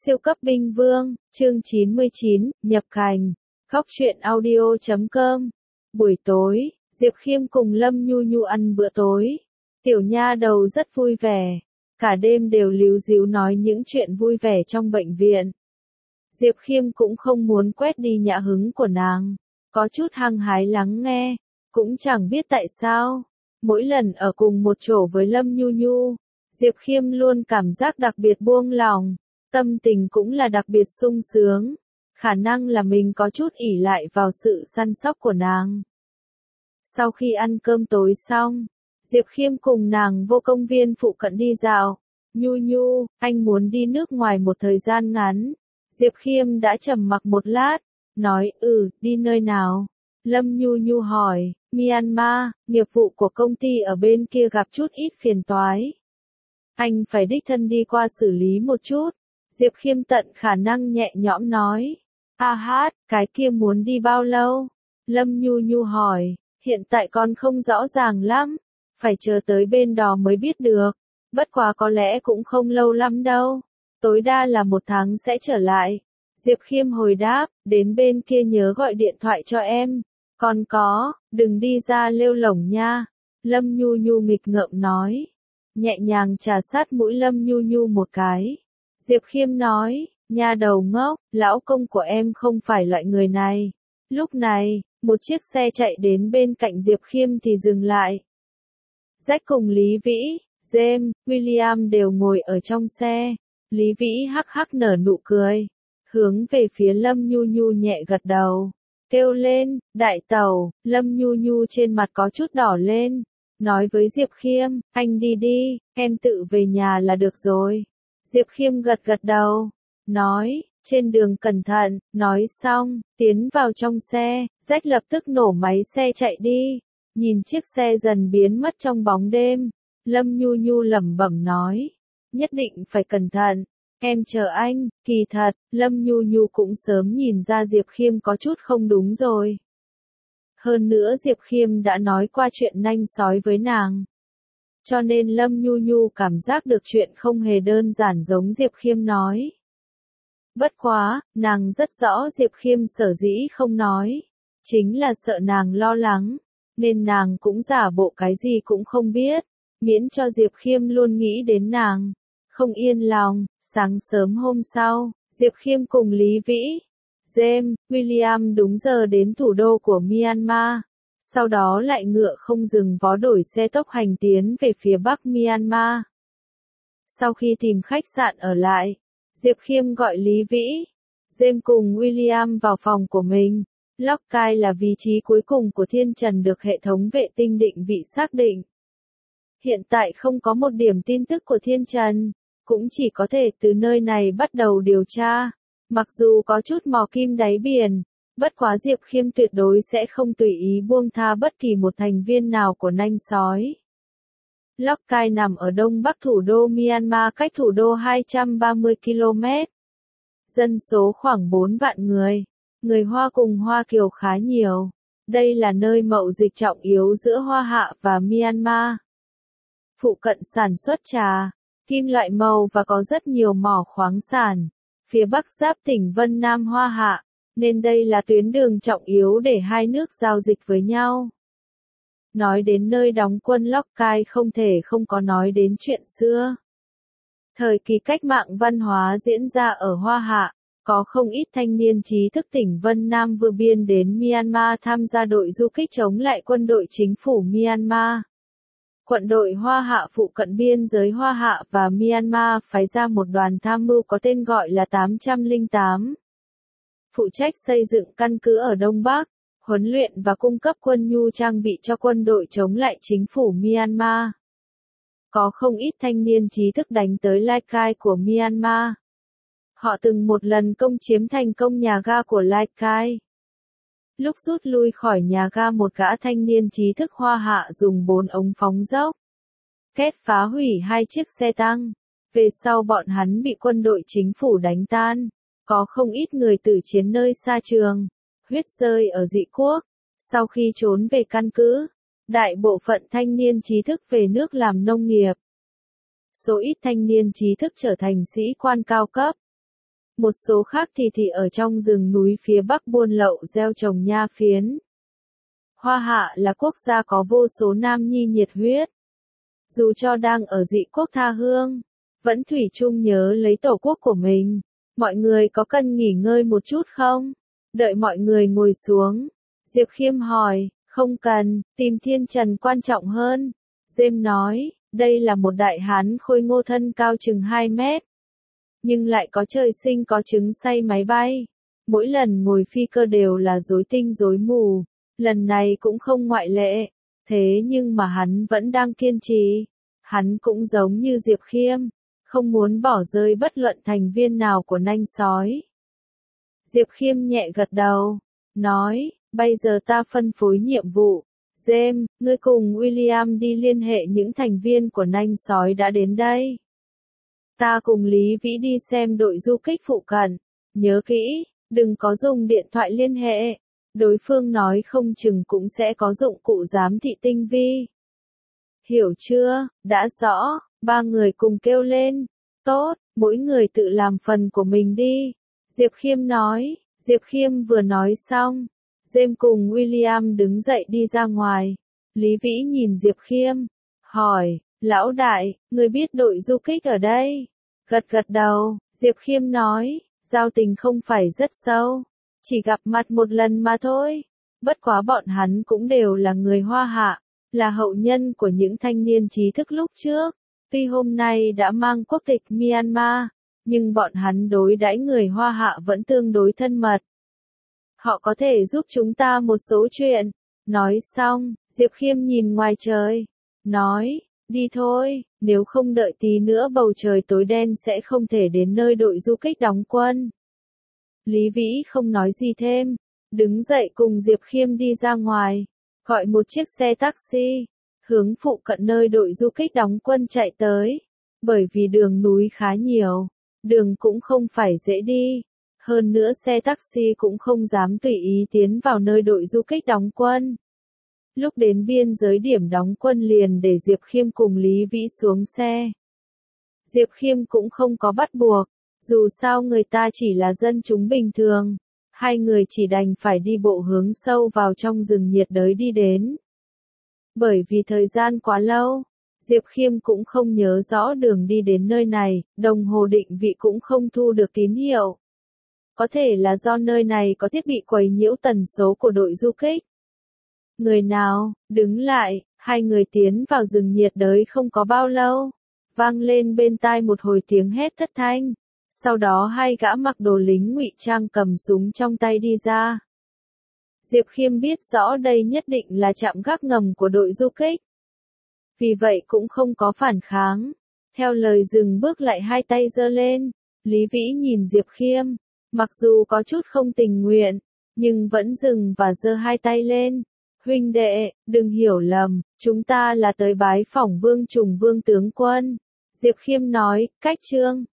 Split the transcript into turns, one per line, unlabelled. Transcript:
Siêu cấp binh vương, chương 99, nhập cảnh. Góc truyện audio.com. Buổi tối, Diệp Khiêm cùng Lâm Nhu Nhu ăn bữa tối. Tiểu nha đầu rất vui vẻ. Cả đêm đều líu ríu nói những chuyện vui vẻ trong bệnh viện. Diệp Khiêm cũng không muốn quét đi nhã hứng của nàng. Có chút hăng hái lắng nghe. Cũng chẳng biết tại sao. Mỗi lần ở cùng một chỗ với Lâm Nhu Nhu, Diệp Khiêm luôn cảm giác đặc biệt buông lòng. Tâm tình cũng là đặc biệt sung sướng. Khả năng là mình có chút ỷ lại vào sự săn sóc của nàng. Sau khi ăn cơm tối xong, Diệp Khiêm cùng nàng vô công viên phụ cận đi dạo. Nhu Nhu, anh muốn đi nước ngoài một thời gian ngắn. Diệp Khiêm đã trầm mặc một lát, nói đi nơi nào? Lâm Nhu Nhu hỏi, Myanmar, nghiệp vụ của công ty ở bên kia gặp chút ít phiền toái. Anh phải đích thân đi qua xử lý một chút. Diệp Khiêm tận khả năng nhẹ nhõm nói. Cái kia muốn đi bao lâu? Lâm Nhu Nhu hỏi, hiện tại còn không rõ ràng lắm. Phải chờ tới bên đó mới biết được. Bất quá có lẽ cũng không lâu lắm đâu. Tối đa là 1 tháng sẽ trở lại. Diệp Khiêm hồi đáp, đến bên kia nhớ gọi điện thoại cho em. Còn có, đừng đi ra lêu lổng nha. Lâm Nhu Nhu nghịch ngợm nói. Nhẹ nhàng trà sát mũi Lâm Nhu Nhu một cái. Diệp Khiêm nói, nha đầu ngốc, lão công của em không phải loại người này. Lúc này, một chiếc xe chạy đến bên cạnh Diệp Khiêm thì dừng lại. Jack cùng Lý Vĩ, James, William đều ngồi ở trong xe. Lý Vĩ hắc hắc nở nụ cười. Hướng về phía Lâm Nhu Nhu nhẹ gật đầu. Kêu lên, đại tẩu, Lâm Nhu Nhu trên mặt có chút đỏ lên. Nói với Diệp Khiêm, anh đi đi, em tự về nhà là được rồi. Diệp Khiêm gật gật đầu, nói, trên đường cẩn thận, nói xong, tiến vào trong xe, Jack lập tức nổ máy xe chạy đi. Nhìn chiếc xe dần biến mất trong bóng đêm, Lâm Nhu Nhu lẩm bẩm nói, nhất định phải cẩn thận, em chờ anh. Kỳ thật, Lâm Nhu Nhu cũng sớm nhìn ra Diệp Khiêm có chút không đúng rồi. Hơn nữa Diệp Khiêm đã nói qua chuyện nanh sói với nàng. Cho nên Lâm Nhu Nhu cảm giác được chuyện không hề đơn giản giống Diệp Khiêm nói. Bất quá, nàng rất rõ Diệp Khiêm sở dĩ không nói. Chính là sợ nàng lo lắng, nên nàng cũng giả bộ cái gì cũng không biết, miễn cho Diệp Khiêm luôn nghĩ đến nàng. Không yên lòng, sáng sớm hôm sau, Diệp Khiêm cùng Lý Vĩ, James, William đúng giờ đến thủ đô của Myanmar. Sau đó lại ngựa không dừng vó đổi xe tốc hành tiến về phía bắc Myanmar. Sau khi tìm khách sạn ở lại, Diệp Khiêm gọi Lý Vĩ, James cùng William vào phòng của mình. Lockai là vị trí cuối cùng của Thiên Trần được hệ thống vệ tinh định vị xác định. Hiện tại không có một điểm tin tức của Thiên Trần, cũng chỉ có thể từ nơi này bắt đầu điều tra. Mặc dù có chút mò kim đáy biển, bất quá Diệp Khiêm tuyệt đối sẽ không tùy ý buông tha bất kỳ một thành viên nào của nanh sói. Lockai nằm ở đông bắc thủ đô Myanmar cách thủ đô 230 km. Dân số khoảng 4 vạn người. Người Hoa cùng Hoa Kiều khá nhiều. Đây là nơi mậu dịch trọng yếu giữa Hoa Hạ và Myanmar. Phụ cận sản xuất trà, kim loại màu và có rất nhiều mỏ khoáng sản. Phía bắc giáp tỉnh Vân Nam Hoa Hạ, nên đây là tuyến đường trọng yếu để hai nước giao dịch với nhau. Nói đến nơi đóng quân Lockai không thể không có nói đến chuyện xưa. Thời kỳ cách mạng văn hóa diễn ra ở Hoa Hạ, có không ít thanh niên trí thức tỉnh Vân Nam vượt biên đến Myanmar tham gia đội du kích chống lại quân đội chính phủ Myanmar. Quận đội Hoa Hạ phụ cận biên giới Hoa Hạ và Myanmar phái ra một đoàn tham mưu có tên gọi là 808. Phụ trách xây dựng căn cứ ở Đông Bắc, huấn luyện và cung cấp quân nhu trang bị cho quân đội chống lại chính phủ Myanmar. Có không ít thanh niên trí thức đánh tới Lackai của Myanmar. Họ từng một lần công chiếm thành công nhà ga của Lackai. Lúc rút lui khỏi nhà ga một gã thanh niên trí thức Hoa Hạ dùng 4 ống phóng dốc két phá hủy 2 chiếc xe tăng. Về sau bọn hắn bị quân đội chính phủ đánh tan. Có không ít người tử chiến nơi xa trường, huyết rơi ở dị quốc. Sau khi trốn về căn cứ, đại bộ phận thanh niên trí thức về nước làm nông nghiệp. Số ít thanh niên trí thức trở thành sĩ quan cao cấp. một số khác thì ở trong rừng núi phía bắc buôn lậu gieo trồng nha phiến. Hoa Hạ là quốc gia có vô số nam nhi nhiệt huyết. Dù cho đang ở dị quốc tha hương, vẫn thủy chung nhớ lấy tổ quốc của mình. Mọi người có cần nghỉ ngơi một chút không? Đợi mọi người ngồi xuống, Diệp Khiêm hỏi, không cần, tìm Thiên Trần quan trọng hơn. Dêm nói, đây là một đại hán khôi ngô thân cao chừng 2 mét. Nhưng lại có trời sinh có trứng say máy bay. Mỗi lần ngồi phi cơ đều là rối tinh rối mù. Lần này cũng không ngoại lệ. Thế nhưng mà hắn vẫn đang kiên trì. Hắn cũng giống như Diệp Khiêm, không muốn bỏ rơi bất luận thành viên nào của nanh sói. Diệp Khiêm nhẹ gật đầu, nói, bây giờ ta phân phối nhiệm vụ. James, ngươi cùng William đi liên hệ những thành viên của nanh sói đã đến đây. Ta cùng Lý Vĩ đi xem đội du kích phụ cận. Nhớ kỹ, đừng có dùng điện thoại liên hệ. Đối phương nói không chừng cũng sẽ có dụng cụ giám thị tinh vi. Hiểu chưa, đã rõ, 3 người cùng kêu lên. Tốt, mỗi người tự làm phần của mình đi. Diệp Khiêm nói, Diệp Khiêm vừa nói xong. James cùng William đứng dậy đi ra ngoài. Lý Vĩ nhìn Diệp Khiêm, hỏi, lão đại, người biết đội du kích ở đây? Gật gật đầu, Diệp Khiêm nói, giao tình không phải rất sâu, chỉ gặp mặt một lần mà thôi. Bất quá bọn hắn cũng đều là người Hoa Hạ, là hậu nhân của những thanh niên trí thức lúc trước. Tuy hôm nay đã mang quốc tịch Myanmar, nhưng bọn hắn đối đãi người Hoa Hạ vẫn tương đối thân mật. Họ có thể giúp chúng ta một số chuyện. Nói xong, Diệp Khiêm nhìn ngoài trời, nói, đi thôi, nếu không đợi tí nữa bầu trời tối đen sẽ không thể đến nơi đội du kích đóng quân. Lý Vĩ không nói gì thêm, đứng dậy cùng Diệp Khiêm đi ra ngoài, gọi một chiếc xe taxi, hướng phụ cận nơi đội du kích đóng quân chạy tới. Bởi vì đường núi khá nhiều, đường cũng không phải dễ đi. Hơn nữa xe taxi cũng không dám tùy ý tiến vào nơi đội du kích đóng quân. Lúc đến biên giới điểm đóng quân liền để Diệp Khiêm cùng Lý Vĩ xuống xe. Diệp Khiêm cũng không có bắt buộc, dù sao người ta chỉ là dân chúng bình thường. Hai người chỉ đành phải đi bộ hướng sâu vào trong rừng nhiệt đới đi đến. Bởi vì thời gian quá lâu, Diệp Khiêm cũng không nhớ rõ đường đi đến nơi này, đồng hồ định vị cũng không thu được tín hiệu. Có thể là do nơi này có thiết bị quấy nhiễu tần số của đội du kích. Người nào, đứng lại, hai người tiến vào rừng nhiệt đới không có bao lâu. Vang lên bên tai một hồi tiếng hét thất thanh. Sau đó hai gã mặc đồ lính ngụy trang cầm súng trong tay đi ra. Diệp Khiêm biết rõ đây nhất định là trạm gác ngầm của đội du kích. Vì vậy cũng không có phản kháng. Theo lời dừng bước lại hai tay giơ lên. Lý Vĩ nhìn Diệp Khiêm. Mặc dù có chút không tình nguyện, nhưng vẫn dừng và giơ hai tay lên. Huynh đệ, đừng hiểu lầm, chúng ta là tới bái phỏng Vương Trùng Vương tướng quân. Diệp Khiêm nói, cách trương.